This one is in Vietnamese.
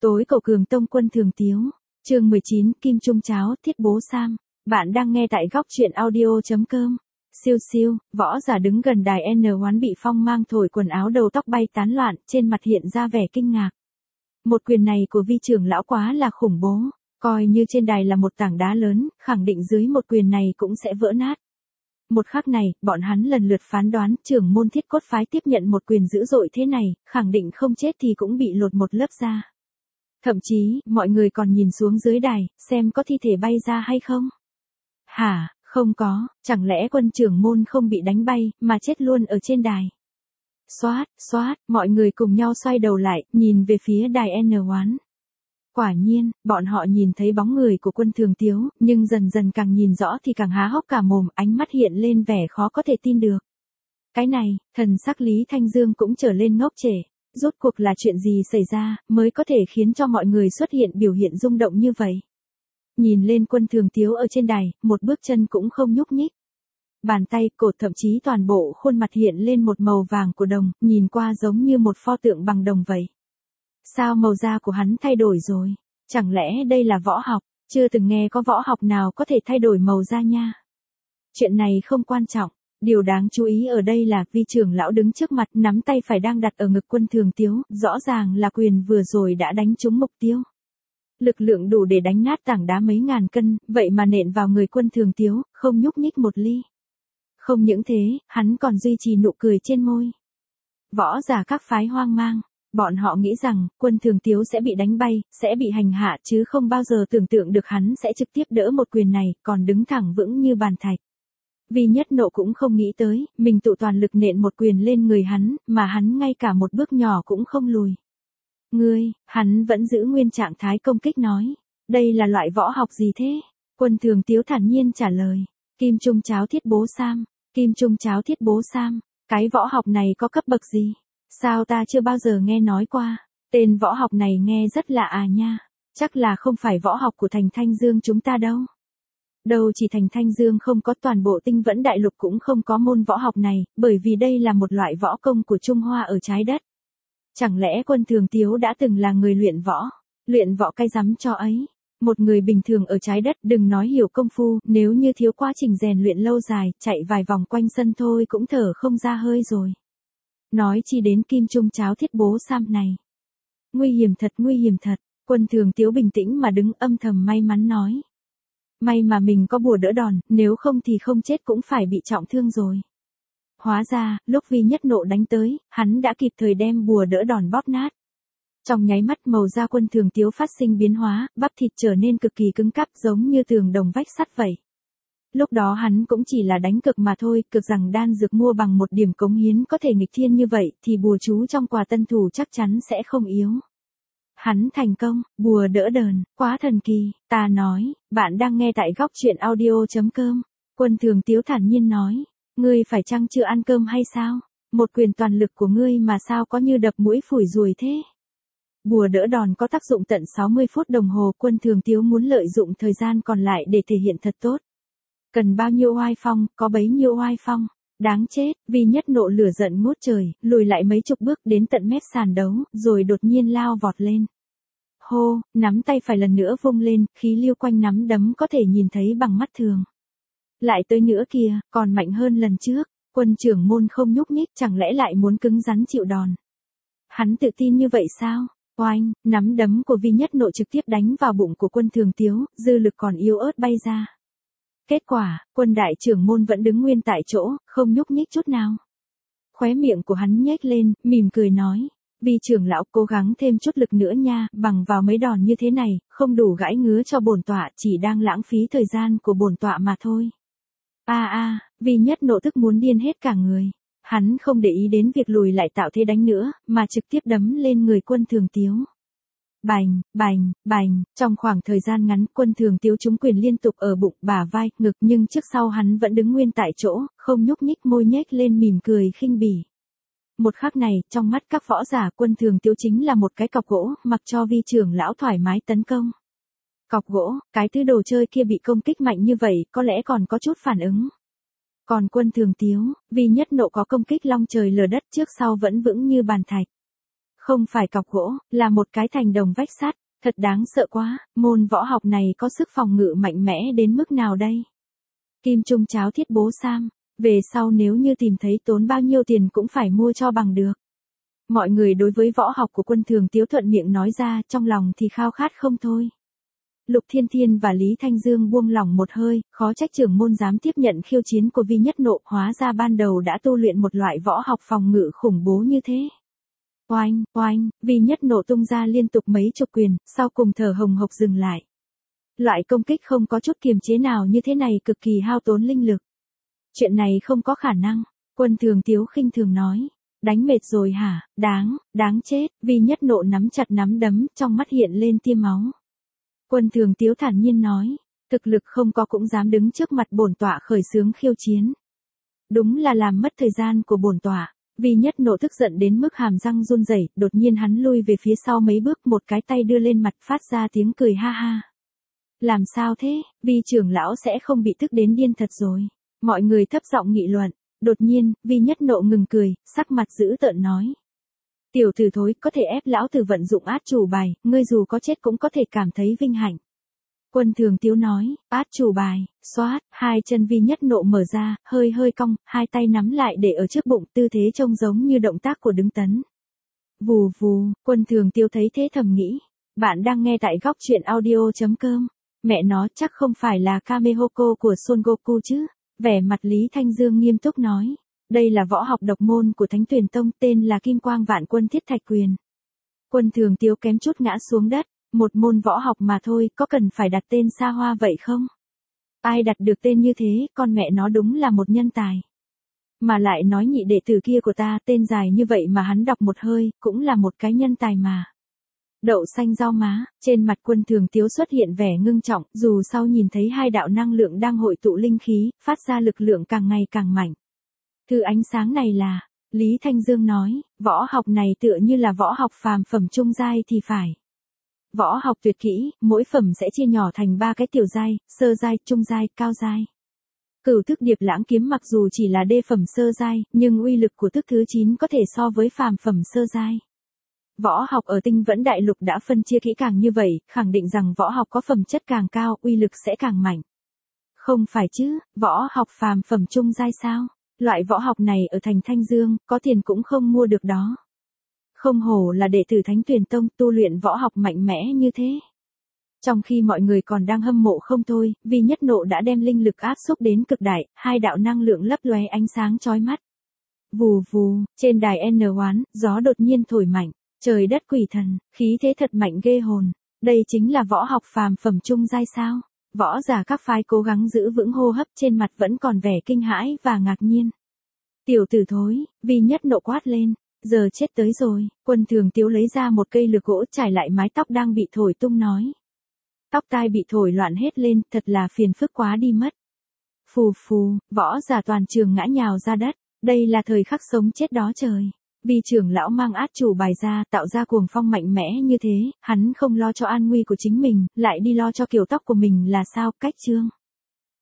Tối cầu cường tông Quân Thường Tiếu. Chương 19, Kim Trung Cháo, Thiết Bố Sam. Bạn đang nghe tại góc truyện audio.com. Siêu siêu, võ giả đứng gần đài N1 bị phong mang thổi quần áo đầu tóc bay tán loạn, trên mặt hiện ra vẻ kinh ngạc. Một quyền này của vi trưởng lão quá là khủng bố, coi như trên đài là một tảng đá lớn, khẳng định dưới một quyền này cũng sẽ vỡ nát. Một khắc này, bọn hắn lần lượt phán đoán, trưởng môn Thiết Cốt phái tiếp nhận một quyền dữ dội thế này, khẳng định không chết thì cũng bị lột một lớp da. Thậm chí, mọi người còn nhìn xuống dưới đài, xem có thi thể bay ra hay không. Hả, không có, chẳng lẽ quân trưởng môn không bị đánh bay, mà chết luôn ở trên đài. Xoát, mọi người cùng nhau xoay đầu lại, nhìn về phía đài N1. Quả nhiên, bọn họ nhìn thấy bóng người của Quân Thường Tiếu, nhưng dần dần càng nhìn rõ thì càng há hốc cả mồm, ánh mắt hiện lên vẻ khó có thể tin được. Cái này, thần sắc Lý Thanh Dương cũng trở lên ngốc trệ. Rốt cuộc là chuyện gì xảy ra, mới có thể khiến cho mọi người xuất hiện biểu hiện rung động như vậy. Nhìn lên Quân Thường Tiếu ở trên đài, một bước chân cũng không nhúc nhích. Bàn tay, cổ, thậm chí toàn bộ khuôn mặt hiện lên một màu vàng của đồng, nhìn qua giống như một pho tượng bằng đồng vậy. Sao màu da của hắn thay đổi rồi? Chẳng lẽ đây là võ học? Chưa từng nghe có võ học nào có thể thay đổi màu da nha. Chuyện này không quan trọng. Điều đáng chú ý ở đây là vi trưởng lão đứng trước mặt, nắm tay phải đang đặt ở ngực Quân Thường Tiếu, rõ ràng là quyền vừa rồi đã đánh trúng mục tiêu. Lực lượng đủ để đánh nát tảng đá mấy ngàn cân, vậy mà nện vào người Quân Thường Tiếu, không nhúc nhích một ly. Không những thế, hắn còn duy trì nụ cười trên môi. Võ giả các phái hoang mang, bọn họ nghĩ rằng, Quân Thường Tiếu sẽ bị đánh bay, sẽ bị hành hạ chứ không bao giờ tưởng tượng được hắn sẽ trực tiếp đỡ một quyền này, còn đứng thẳng vững như bàn thạch. Vi Nhất Nộ cũng không nghĩ tới, mình tụ toàn lực nện một quyền lên người hắn, mà hắn ngay cả một bước nhỏ cũng không lùi. Hắn vẫn giữ nguyên trạng thái công kích nói. Đây là loại võ học gì thế? Quân Thường Tiếu thản nhiên trả lời. Kim Trung Cháo Thiết Bố Sam. Kim Trung Cháo Thiết Bố Sam. Cái võ học này có cấp bậc gì? Sao ta chưa bao giờ nghe nói qua? Tên võ học này nghe rất lạ à nha. Chắc là không phải võ học của thành Thanh Dương chúng ta đâu. Đâu chỉ thành Thanh Dương không có, toàn bộ Tinh Vẫn Đại Lục cũng không có môn võ học này, bởi vì đây là một loại võ công của Trung Hoa ở trái đất. Chẳng lẽ Quân Thường Tiếu đã từng là người luyện võ? Luyện võ cái rắm cho ấy. Một người bình thường ở trái đất đừng nói hiểu công phu, nếu như thiếu quá trình rèn luyện lâu dài, chạy vài vòng quanh sân thôi cũng thở không ra hơi rồi. Nói chi đến Kim Trung Cháo Thiết Bố Sam này. Nguy hiểm thật. Quân Thường Tiếu bình tĩnh mà đứng, âm thầm may mắn nói. May mà mình có bùa đỡ đòn, nếu không thì không chết cũng phải bị trọng thương rồi. Hóa ra, lúc Vi Nhất Nộ đánh tới, hắn đã kịp thời đem bùa đỡ đòn bóp nát. Trong nháy mắt màu da Quân Thường Tiếu phát sinh biến hóa, bắp thịt trở nên cực kỳ cứng cáp giống như tường đồng vách sắt vậy. Lúc đó hắn cũng chỉ là đánh cực mà thôi, cực rằng đan dược mua bằng một điểm cống hiến có thể nghịch thiên như vậy, thì bùa chú trong quà tân thủ chắc chắn sẽ không yếu. Hắn thành công, bùa đỡ đờn, quá thần kỳ, ta nói, bạn đang nghe tại góc truyện audio.com. Quân Thường Tiếu thản nhiên nói, ngươi phải chăng chưa ăn cơm hay sao? Một quyền toàn lực của ngươi mà sao có như đập mũi phủi ruồi thế? Bùa đỡ đòn có tác dụng tận 60 phút đồng hồ, Quân Thường Tiếu muốn lợi dụng thời gian còn lại để thể hiện thật tốt. Cần bao nhiêu oai phong, có bấy nhiêu oai phong. Đáng chết, Vi Nhất Nộ lửa giận ngút trời, lùi lại mấy chục bước đến tận mép sàn đấu, rồi đột nhiên lao vọt lên. Hô, nắm tay phải lần nữa vung lên, khí lưu quanh nắm đấm có thể nhìn thấy bằng mắt thường. Lại tới nữa kìa, còn mạnh hơn lần trước. Quân trưởng môn không nhúc nhích, chẳng lẽ lại muốn cứng rắn chịu đòn. Hắn tự tin như vậy sao? Oanh, nắm đấm của Vi Nhất Nộ trực tiếp đánh vào bụng của Quân Thường Tiếu, dư lực còn yếu ớt bay ra. Kết quả, Quân đại trưởng môn vẫn đứng nguyên tại chỗ, không nhúc nhích chút nào. Khóe miệng của hắn nhếch lên, mỉm cười nói. Vi trưởng lão cố gắng thêm chút lực nữa nha, bằng vào mấy đòn như thế này, không đủ gãi ngứa cho bổn tọa, chỉ đang lãng phí thời gian của bổn tọa mà thôi. Vi Nhất Nộ tức muốn điên hết cả người. Hắn không để ý đến việc lùi lại tạo thế đánh nữa, mà trực tiếp đấm lên người Quân Thường Tiếu. Bành, trong khoảng thời gian ngắn Quân Thường Tiếu trúng quyền liên tục ở bụng, bả vai, ngực, nhưng trước sau hắn vẫn đứng nguyên tại chỗ, không nhúc nhích, môi nhếch lên mỉm cười khinh bỉ. Một khắc này, trong mắt các võ giả, Quân Thường Tiếu chính là một cái cọc gỗ, mặc cho Vi trưởng lão thoải mái tấn công. Cọc gỗ, cái thứ đồ chơi kia bị công kích mạnh như vậy, có lẽ còn có chút phản ứng. Còn Quân Thường Tiếu, Vi Nhất Nộ có công kích long trời lở đất, trước sau vẫn vững như bàn thạch. Không phải cọc gỗ, là một cái thành đồng vách sắt, thật đáng sợ quá, môn võ học này có sức phòng ngự mạnh mẽ đến mức nào đây? Kim Trung Cháo Thiết Bố Sam, về sau nếu như tìm thấy tốn bao nhiêu tiền cũng phải mua cho bằng được. Mọi người đối với võ học của Quân Thường Tiếu thuận miệng nói ra, trong lòng thì khao khát không thôi. Lục Thiên Thiên và Lý Thanh Dương buông lỏng một hơi, khó trách trưởng môn dám tiếp nhận khiêu chiến của Vi Nhất Nộ, hóa ra ban đầu đã tu luyện một loại võ học phòng ngự khủng bố như thế. Oanh, oanh, Vi Nhất Nộ tung ra liên tục mấy chục quyền, sau cùng thở hồng hộc dừng lại. Loại công kích không có chút kiềm chế nào như thế này cực kỳ hao tốn linh lực. Chuyện này không có khả năng, Quân Thường Tiếu khinh thường nói. Đánh mệt rồi hả, đáng chết, Vi Nhất Nộ nắm chặt nắm đấm, trong mắt hiện lên tia máu. Quân Thường Tiếu thản nhiên nói, thực lực không có cũng dám đứng trước mặt bổn tọa khởi xướng khiêu chiến. Đúng là làm mất thời gian của bổn tọa. Vi Nhất Nộ tức giận đến mức hàm răng run rẩy, đột nhiên hắn lui về phía sau mấy bước, một cái tay đưa lên mặt phát ra tiếng cười ha ha. Làm sao thế, Vi trưởng lão sẽ không bị tức đến điên thật rồi. Mọi người thấp giọng nghị luận. Đột nhiên, Vi Nhất Nộ ngừng cười, sắc mặt dữ tợn nói. Tiểu tử thối, có thể ép lão tử vận dụng át chủ bài, ngươi dù có chết cũng có thể cảm thấy vinh hạnh. Quân Thường Tiếu nói, át chủ bài, xoát, hai chân Vi Nhất Nộ mở ra, hơi cong, hai tay nắm lại để ở trước bụng, tư thế trông giống như động tác của đứng tấn. Vù vù, Quân Thường Tiếu thấy thế thầm nghĩ. Bạn đang nghe tại góc truyện audio.com. Mẹ nó chắc không phải là Kamehoko của Son Goku chứ. Vẻ mặt Lý Thanh Dương nghiêm túc nói. Đây là võ học độc môn của Thánh Tuyền Tông, tên là Kim Quang Vạn Quân Thiết Thạch Quyền. Quân Thường Tiếu kém chút ngã xuống đất. Một môn võ học mà thôi, có cần phải đặt tên xa hoa vậy không? Ai đặt được tên như thế, con mẹ nó đúng là một nhân tài. Mà lại nói nhị đệ tử kia của ta tên dài như vậy mà hắn đọc một hơi, cũng là một cái nhân tài mà. Đậu xanh rau má, trên mặt Quân Thường Tiếu xuất hiện vẻ ngưng trọng, dù sau nhìn thấy hai đạo năng lượng đang hội tụ linh khí, phát ra lực lượng càng ngày càng mạnh. Thứ ánh sáng này là, Lý Thanh Dương nói, võ học này tựa như là võ học phàm phẩm trung giai thì phải. Võ học tuyệt kỹ, mỗi phẩm sẽ chia nhỏ thành 3 cái tiểu giai, sơ giai, trung giai, cao giai. Cửu thức Điệp Lãng Kiếm mặc dù chỉ là đê phẩm sơ giai, nhưng uy lực của thức thứ 9 có thể so với phàm phẩm sơ giai. Võ học ở Tinh Vẫn Đại Lục đã phân chia kỹ càng như vậy, khẳng định rằng võ học có phẩm chất càng cao, uy lực sẽ càng mạnh. Không phải chứ, võ học phàm phẩm trung giai sao? Loại võ học này ở thành Thanh Dương, có tiền cũng không mua được đó. Không hổ là đệ tử Thánh Tuyền Tông, tu luyện võ học mạnh mẽ như thế. Trong khi mọi người còn đang hâm mộ không thôi, Vi Nhất Nộ đã đem linh lực áp xúc đến cực đại, hai đạo năng lượng lấp lóe ánh sáng chói mắt. Vù vù, trên đài N1, gió đột nhiên thổi mạnh, trời đất quỷ thần, khí thế thật mạnh ghê hồn. Đây chính là võ học phàm phẩm trung giai sao? Võ giả các phái cố gắng giữ vững hô hấp, trên mặt vẫn còn vẻ kinh hãi và ngạc nhiên. Tiểu tử thối, Vi Nhất Nộ quát lên. Giờ chết tới rồi, Quân Thường Tiếu lấy ra một cây lược gỗ trải lại mái tóc đang bị thổi tung nói. Tóc tai bị thổi loạn hết lên, thật là phiền phức quá đi mất. Phù phù, võ giả toàn trường ngã nhào ra đất, đây là thời khắc sống chết đó trời. Vì trưởng lão mang át chủ bài ra, tạo ra cuồng phong mạnh mẽ như thế, hắn không lo cho an nguy của chính mình, lại đi lo cho kiểu tóc của mình là sao, cách chương.